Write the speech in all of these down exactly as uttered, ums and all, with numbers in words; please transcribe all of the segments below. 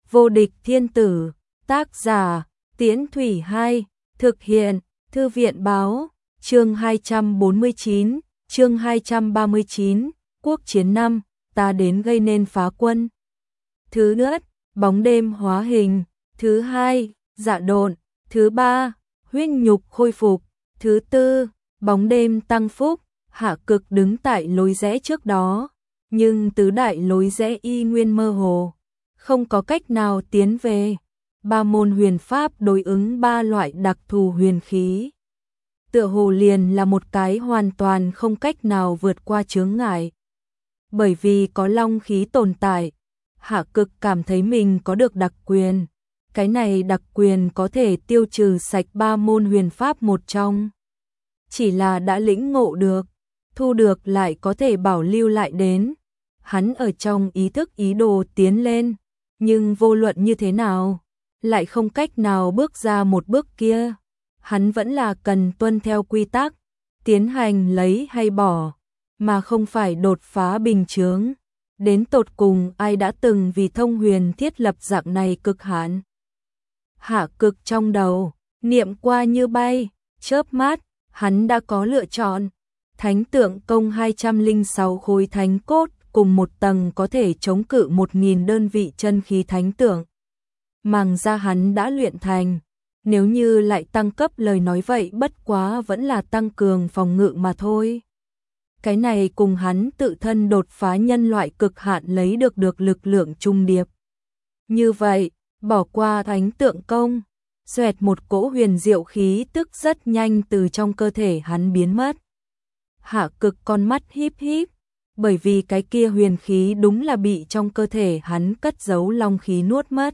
Vô địch thiên tử, tác giả, Tiễn Thủy Hai, thực hiện, Thư viện báo, chương hai trăm bốn mươi chín, chương hai trăm ba mươi chín, quốc chiến năm, ta đến gây nên phá quân. Thứ nhất, bóng đêm hóa hình, thứ hai, dạ độn, thứ ba, huyết nhục khôi phục, thứ tư, bóng đêm tăng phúc. Hạ Cực đứng tại lối rẽ trước đó, nhưng tứ đại lối rẽ y nguyên mơ hồ, không có cách nào tiến về. Ba môn huyền pháp đối ứng ba loại đặc thù huyền khí, tựa hồ liền là một cái hoàn toàn không cách nào vượt qua chướng ngại. Bởi vì có long khí tồn tại, Hạ Cực cảm thấy mình có được đặc quyền. Cái này đặc quyền có thể tiêu trừ sạch ba môn huyền pháp một trong. Chỉ là đã lĩnh ngộ được, thu được lại có thể bảo lưu lại đến. Hắn ở trong ý thức ý đồ tiến lên, nhưng vô luận như thế nào, lại không cách nào bước ra một bước kia. Hắn vẫn là cần tuân theo quy tắc, tiến hành lấy hay bỏ, mà không phải đột phá bình chướng. Đến tột cùng ai đã từng vì thông huyền thiết lập dạng này cực hạn? Hạ Cực trong đầu, niệm qua như bay, chớp mắt, hắn đã có lựa chọn. Thánh tượng công hai trăm lẻ sáu khối thánh cốt cùng một tầng có thể chống cự một nghìn đơn vị chân khí thánh tượng. Màng ra hắn đã luyện thành, nếu như lại tăng cấp lời nói vậy bất quá vẫn là tăng cường phòng ngự mà thôi. Cái này cùng hắn tự thân đột phá nhân loại cực hạn lấy được được lực lượng trung điệp. Như vậy, bỏ qua thánh tượng công, xoẹt một cỗ huyền diệu khí tức rất nhanh từ trong cơ thể hắn biến mất. Hạ Cực con mắt híp híp, bởi vì cái kia huyền khí đúng là bị trong cơ thể hắn cất giấu long khí nuốt mất.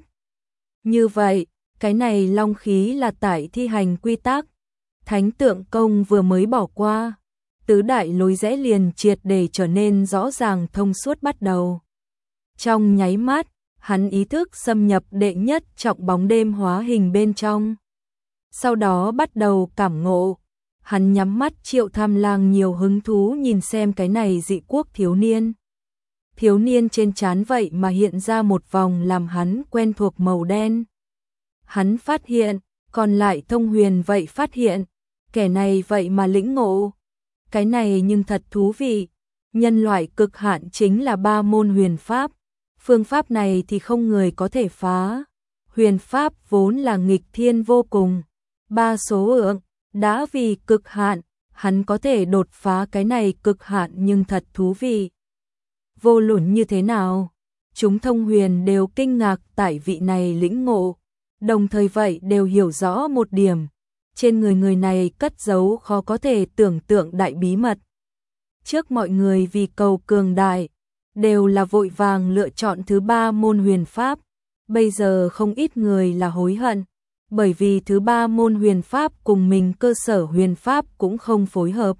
Như vậy, cái này long khí là tại thi hành quy tắc. Thánh tượng công vừa mới bỏ qua, tứ đại lối rẽ liền triệt để trở nên rõ ràng thông suốt bắt đầu. Trong nháy mắt, hắn ý thức xâm nhập đệ nhất trọng bóng đêm hóa hình bên trong. Sau đó bắt đầu cảm ngộ. Hắn nhắm mắt Triệu Tham Lang nhiều hứng thú nhìn xem cái này dị quốc thiếu niên. Thiếu niên trên trán vậy mà hiện ra một vòng làm hắn quen thuộc màu đen. Hắn phát hiện, còn lại thông huyền vậy phát hiện, kẻ này vậy mà lĩnh ngộ. Cái này nhưng thật thú vị, nhân loại cực hạn chính là ba môn huyền pháp. Phương pháp này thì không người có thể phá. Huyền pháp vốn là nghịch thiên vô cùng. Ba số ượng, đã vì cực hạn, hắn có thể đột phá cái này cực hạn nhưng thật thú vị. Vô luận như thế nào, chúng thông huyền đều kinh ngạc tại vị này lĩnh ngộ, đồng thời vậy đều hiểu rõ một điểm, trên người người này cất giấu khó có thể tưởng tượng đại bí mật. Trước mọi người vì cầu cường đại, đều là vội vàng lựa chọn thứ ba môn huyền pháp, bây giờ không ít người là hối hận, bởi vì thứ ba môn huyền pháp cùng mình cơ sở huyền pháp cũng không phối hợp.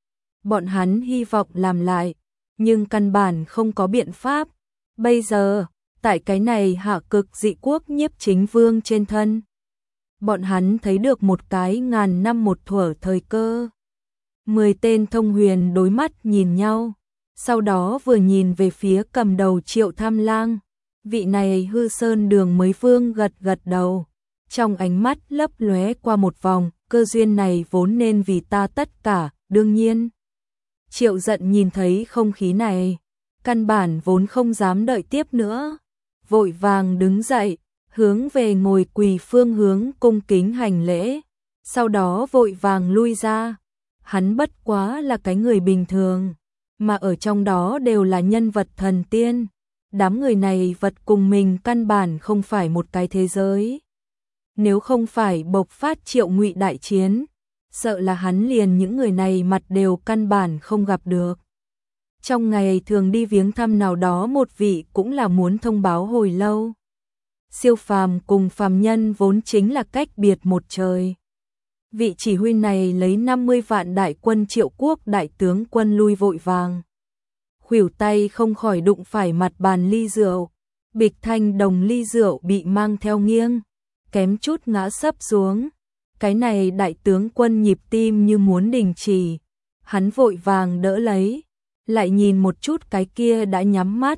Bọn hắn hy vọng làm lại, nhưng căn bản không có biện pháp. Bây giờ, tại cái này Hạ Cực dị quốc nhiếp chính vương trên thân, bọn hắn thấy được một cái ngàn năm một thuở thời cơ. Mười tên thông huyền đối mắt nhìn nhau, sau đó vừa nhìn về phía cầm đầu Triệu Tham Lang. Vị này Hư Sơn Đường mới vương gật gật đầu, trong ánh mắt lấp lóe qua một vòng, cơ duyên này vốn nên vì ta tất cả, đương nhiên. Triệu Giận nhìn thấy không khí này, căn bản vốn không dám đợi tiếp nữa, vội vàng đứng dậy, hướng về ngồi quỳ phương hướng cung kính hành lễ, sau đó vội vàng lui ra. Hắn bất quá là cái người bình thường, mà ở trong đó đều là nhân vật thần tiên. Đám người này vật cùng mình căn bản không phải một cái thế giới. Nếu không phải bộc phát Triệu Ngụy đại chiến, sợ là hắn liền những người này mặt đều căn bản không gặp được. Trong ngày thường đi viếng thăm nào đó một vị cũng là muốn thông báo hồi lâu. Siêu phàm cùng phàm nhân vốn chính là cách biệt một trời. Vị chỉ huy này lấy năm mươi vạn đại quân Triệu quốc đại tướng quân lui vội vàng. Khuỷu tay không khỏi đụng phải mặt bàn ly rượu, bịch thanh đồng ly rượu bị mang theo nghiêng, kém chút ngã sấp xuống. Cái này đại tướng quân nhịp tim như muốn đình chỉ, hắn vội vàng đỡ lấy, lại nhìn một chút cái kia đã nhắm mắt,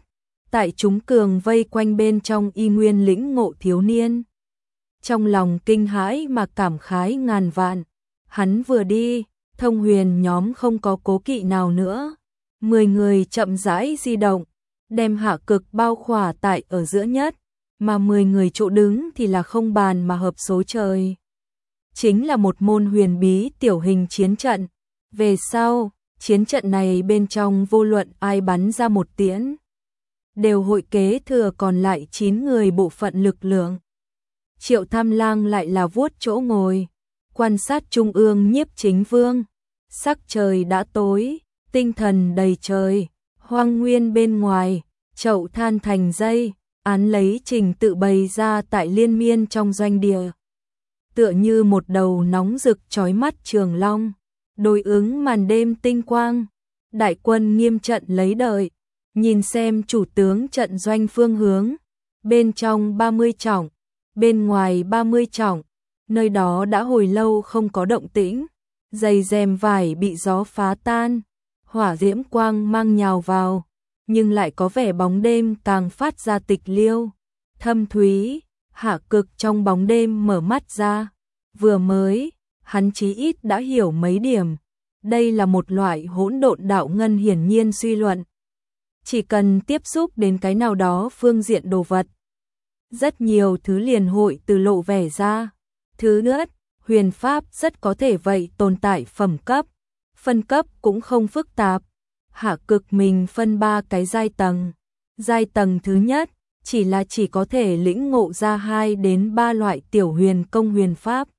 tại chúng cường vây quanh bên trong y nguyên lĩnh ngộ thiếu niên. Trong lòng kinh hãi mà cảm khái ngàn vạn, hắn vừa đi, Thông Huyền nhóm không có cố kỵ nào nữa. Mười người chậm rãi di động, đem Hạ Cực bao khỏa tại ở giữa nhất, mà mười người chỗ đứng thì là không bàn mà hợp số trời. Chính là một môn huyền bí tiểu hình chiến trận. Về sau, chiến trận này bên trong vô luận ai bắn ra một tiễn, đều hội kế thừa còn lại chín người bộ phận lực lượng. Triệu Tham Lang lại là vuốt chỗ ngồi, quan sát trung ương Nhiếp Chính Vương. Sắc trời đã tối, tinh thần đầy trời, hoang nguyên bên ngoài, chậu than thành dây, án lấy trình tự bày ra tại liên miên trong doanh địa. Tựa như một đầu nóng rực chói mắt trường long, đối ứng màn đêm tinh quang. Đại quân nghiêm trận lấy đợi, nhìn xem chủ tướng trận doanh phương hướng, bên trong ba mươi trỏng, bên ngoài ba mươi trỏng, nơi đó đã hồi lâu không có động tĩnh, dây rèm vải bị gió phá tan, hỏa diễm quang mang nhào vào, nhưng lại có vẻ bóng đêm càng phát ra tịch liêu, thâm thúy. Hạ Cực trong bóng đêm mở mắt ra, vừa mới, hắn chí ít đã hiểu mấy điểm. Đây là một loại hỗn độn đạo ngân, hiển nhiên suy luận. Chỉ cần tiếp xúc đến cái nào đó phương diện đồ vật, rất nhiều thứ liền hội từ lộ vẻ ra. Thứ nữa, huyền pháp rất có thể vậy tồn tại phẩm cấp, phân cấp cũng không phức tạp. Hạ Cực mình phân ba cái giai tầng. Giai tầng thứ nhất chỉ là chỉ có thể lĩnh ngộ ra hai đến ba loại tiểu huyền công huyền pháp.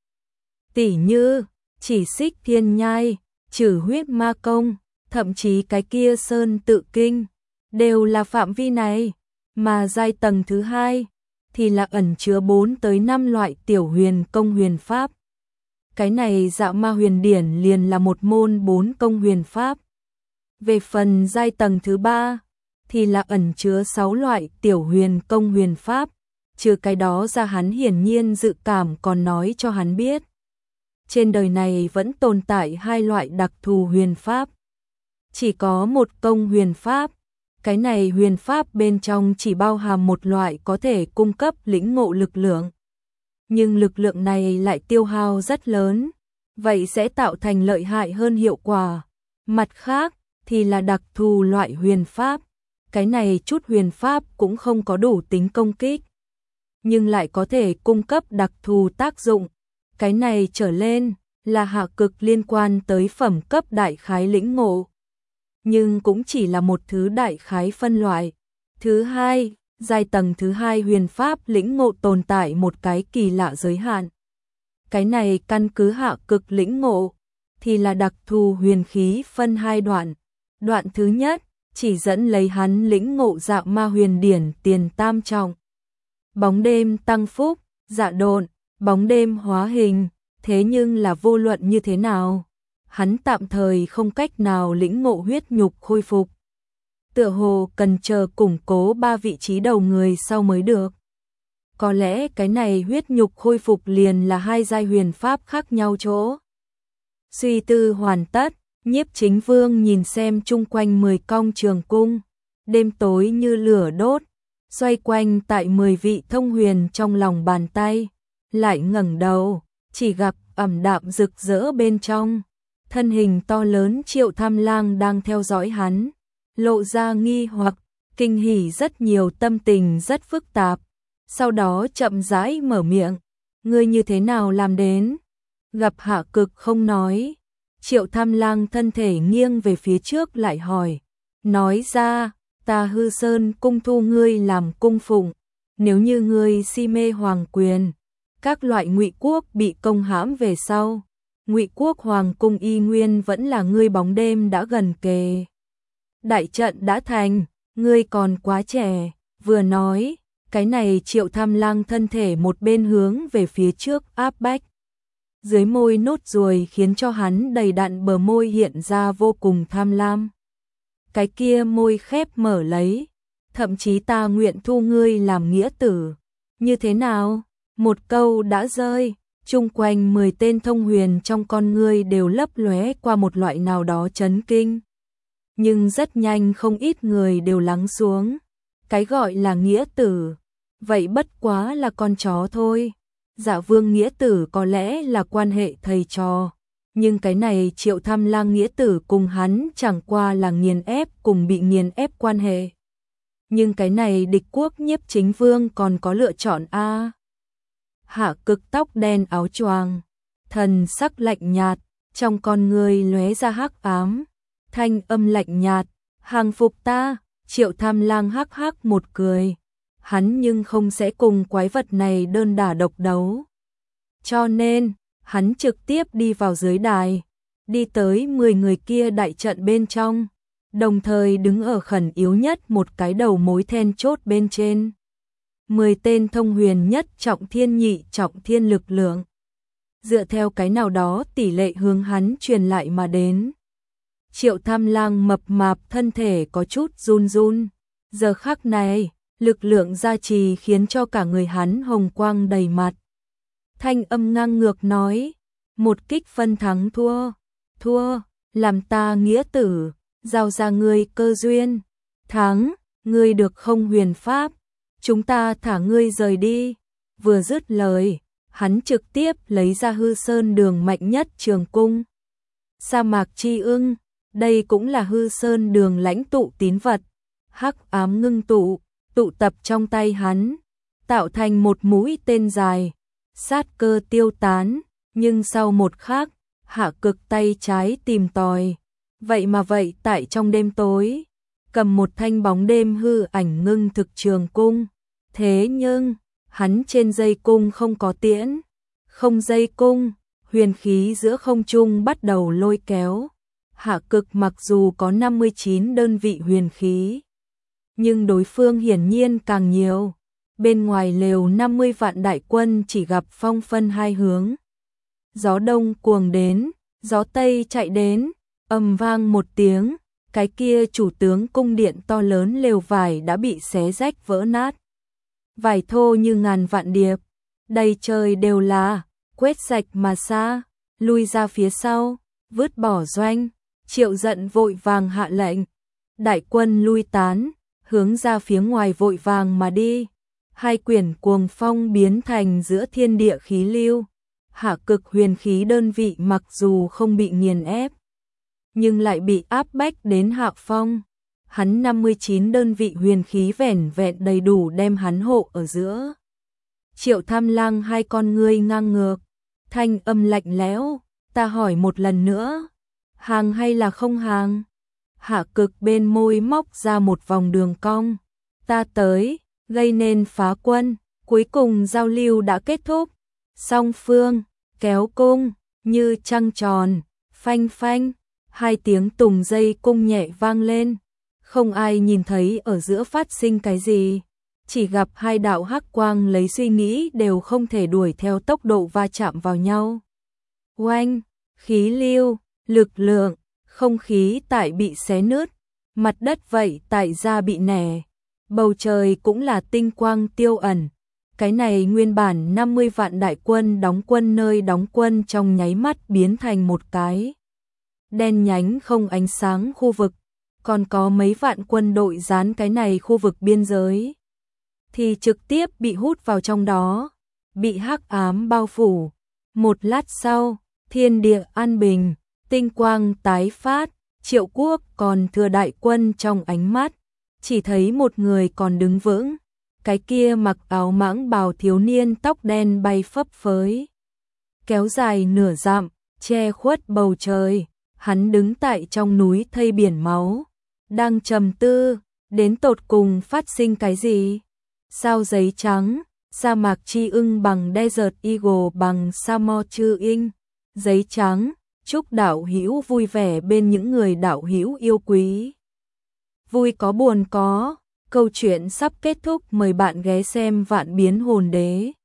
Tỉ như chỉ xích thiên nhai, trừ huyết ma công, thậm chí cái kia sơn tự kinh, đều là phạm vi này. Mà giai tầng thứ hai thì là ẩn chứa bốn tới năm loại tiểu huyền công huyền pháp. Cái này Dạo Ma Huyền Điển liền là một môn bốn công huyền pháp. Về phần giai tầng thứ ba thì là ẩn chứa sáu loại tiểu huyền công huyền pháp. Trừ cái đó ra, hắn hiển nhiên dự cảm còn nói cho hắn biết, trên đời này vẫn tồn tại hai loại đặc thù huyền pháp. Chỉ có một công huyền pháp, cái này huyền pháp bên trong chỉ bao hàm một loại có thể cung cấp lĩnh ngộ lực lượng. Nhưng lực lượng này lại tiêu hao rất lớn, vậy sẽ tạo thành lợi hại hơn hiệu quả. Mặt khác thì là đặc thù loại huyền pháp, cái này chút huyền pháp cũng không có đủ tính công kích, nhưng lại có thể cung cấp đặc thù tác dụng. Cái này trở lên là Hạ Cực liên quan tới phẩm cấp đại khái lĩnh ngộ, nhưng cũng chỉ là một thứ đại khái phân loại. Thứ hai, giai tầng thứ hai huyền pháp lĩnh ngộ tồn tại một cái kỳ lạ giới hạn. Cái này căn cứ Hạ Cực lĩnh ngộ thì là đặc thù huyền khí phân hai đoạn. Đoạn thứ nhất chỉ dẫn lấy hắn lĩnh ngộ Dạo Ma Huyền Điển tiền tam trọng. Bóng đêm tăng phúc, dạ độn, bóng đêm hóa hình, thế nhưng là vô luận như thế nào, hắn tạm thời không cách nào lĩnh ngộ huyết nhục khôi phục. Tựa hồ cần chờ củng cố ba vị trí đầu người sau mới được. Có lẽ cái này huyết nhục khôi phục liền là hai giai huyền pháp khác nhau chỗ. Suy tư hoàn tất, Nhiếp Chính Vương nhìn xem chung quanh mười cong trường cung, đêm tối như lửa đốt, xoay quanh tại mười vị thông huyền trong lòng bàn tay, lại ngẩng đầu, chỉ gặp ẩm đạm rực rỡ bên trong, thân hình to lớn Triệu Tham Lang đang theo dõi hắn, lộ ra nghi hoặc, kinh hỉ, rất nhiều tâm tình rất phức tạp. Sau đó chậm rãi mở miệng, ngươi như thế nào làm đến? Gặp Hạ Cực không nói, Triệu Tham Lang thân thể nghiêng về phía trước lại hỏi, nói ra, ta Hư Sơn cung thu ngươi làm cung phụng, nếu như ngươi si mê hoàng quyền, các loại Ngụy quốc bị công hãm về sau, Ngụy quốc hoàng cung y nguyên vẫn là ngươi bóng đêm đã gần kề. Đại trận đã thành, ngươi còn quá trẻ. Vừa nói, cái này Triệu Tham Lang thân thể một bên hướng về phía trước áp bách. Dưới môi nốt ruồi khiến cho hắn đầy đặn bờ môi hiện ra vô cùng tham lam. Cái kia môi khép mở lấy, thậm chí ta nguyện thu ngươi làm nghĩa tử. Như thế nào? Một câu đã rơi, chung quanh mười tên thông huyền trong con ngươi đều lấp lóe qua một loại nào đó chấn kinh. Nhưng rất nhanh không ít người đều lắng xuống. cái gọi là nghĩa tử, vậy bất quá là con chó thôi. Dạ Vương nghĩa tử có lẽ là quan hệ thầy trò, nhưng cái này Triệu Tham Lang nghĩa tử cùng hắn chẳng qua là nghiền ép cùng bị nghiền ép quan hệ. Nhưng cái này địch quốc Nhiếp Chính Vương còn có lựa chọn a. Hạ Cực tóc đen áo choàng, thần sắc lạnh nhạt, trong con người lóe ra hắc ám, thanh âm lạnh nhạt, hàng phục ta. Triệu Tham Lang hắc hắc một cười, hắn nhưng không sẽ cùng quái vật này đơn đả độc đấu. Cho nên, hắn trực tiếp đi vào dưới đài, đi tới mười người kia đại trận bên trong, đồng thời đứng ở khẩn yếu nhất một cái đầu mối then chốt bên trên. mười tên thông huyền nhất trọng thiên nhị trọng thiên lực lượng. Dựa theo cái nào đó tỷ lệ hướng hắn truyền lại mà đến. Triệu Tham Lang mập mạp thân thể có chút run run. Giờ khắc này, lực lượng gia trì khiến cho cả người hắn hồng quang đầy mặt. Thanh âm ngang ngược nói, một kích phân thắng thua, thua, làm ta nghĩa tử, giao ra ngươi cơ duyên, thắng, ngươi được không huyền pháp, chúng ta thả ngươi rời đi. Vừa dứt lời, hắn trực tiếp lấy ra hư sơn đường mạnh nhất trường cung. Sa mạc chi ưng, đây cũng là hư sơn đường lãnh tụ tín vật, hắc ám ngưng tụ, tụ tập trong tay hắn, tạo thành một mũi tên dài, sát cơ tiêu tán, nhưng sau một khắc, Hạ Cực tay trái tìm tòi, vậy mà vậy tại trong đêm tối, cầm một thanh bóng đêm hư ảnh ngưng thực trường cung, thế nhưng, hắn trên dây cung không có tiễn, không dây cung, huyền khí giữa không trung bắt đầu lôi kéo. Hạ Cực mặc dù có năm mươi chín đơn vị huyền khí, nhưng đối phương hiển nhiên càng nhiều. Bên ngoài lều năm mươi vạn đại quân chỉ gặp phong phân hai hướng. Gió đông cuồng đến, gió tây chạy đến, ầm vang một tiếng, cái kia chủ tướng cung điện to lớn lều vải đã bị xé rách vỡ nát. Vải thô như ngàn vạn điệp, đầy trời đều là, quét sạch mà xa, lui ra phía sau, vứt bỏ doanh. Triệu giận vội vàng hạ lệnh, đại quân lui tán, hướng ra phía ngoài vội vàng mà đi. Hai quyển cuồng phong biến thành giữa thiên địa khí lưu. Hạ Cực huyền khí đơn vị mặc dù không bị nghiền ép, nhưng lại bị áp bách đến hạ phong. Hắn năm mươi chín đơn vị huyền khí vẻn vẹn đầy đủ đem hắn hộ ở giữa. Triệu Tham Lang hai con ngươi ngang ngược, thanh âm lạnh lẽo, ta hỏi một lần nữa, hàng hay là không hàng? Hạ Cực bên môi móc ra một vòng đường cong, ta tới, gây nên phá quân, cuối cùng giao lưu đã kết thúc. Song phương, kéo cung, như trăng tròn, phanh phanh, hai tiếng tùng dây cung nhẹ vang lên. Không ai nhìn thấy ở giữa phát sinh cái gì, chỉ gặp hai đạo hắc quang lấy suy nghĩ đều không thể đuổi theo tốc độ va chạm vào nhau. Oanh, khí lưu, lực lượng, không khí tại bị xé nứt, mặt đất vậy tại ra bị nẻ, bầu trời cũng là tinh quang tiêu ẩn. Cái này nguyên bản năm mươi vạn đại quân đóng quân nơi đóng quân trong nháy mắt biến thành một cái đen nhánh không ánh sáng khu vực, còn có mấy vạn quân đội dán cái này khu vực biên giới thì trực tiếp bị hút vào trong đó, bị hắc ám bao phủ. Một lát sau, thiên địa an bình, tinh quang tái phát, Triệu Quốc còn thừa đại quân trong ánh mắt, chỉ thấy một người còn đứng vững, cái kia mặc áo mãng bào thiếu niên tóc đen bay phấp phới, kéo dài nửa dặm, che khuất bầu trời. Hắn đứng tại trong núi thây biển máu, đang trầm tư, đến tột cùng phát sinh cái gì? Sao giấy trắng, sa mạc chi ưng bằng Desert Eagle bằng Samo chư inh, giấy trắng, chúc đạo hữu vui vẻ bên những người đạo hữu yêu quý. Vui có buồn có, câu chuyện sắp kết thúc, mời bạn ghé xem Vạn Biến Hồn Đế.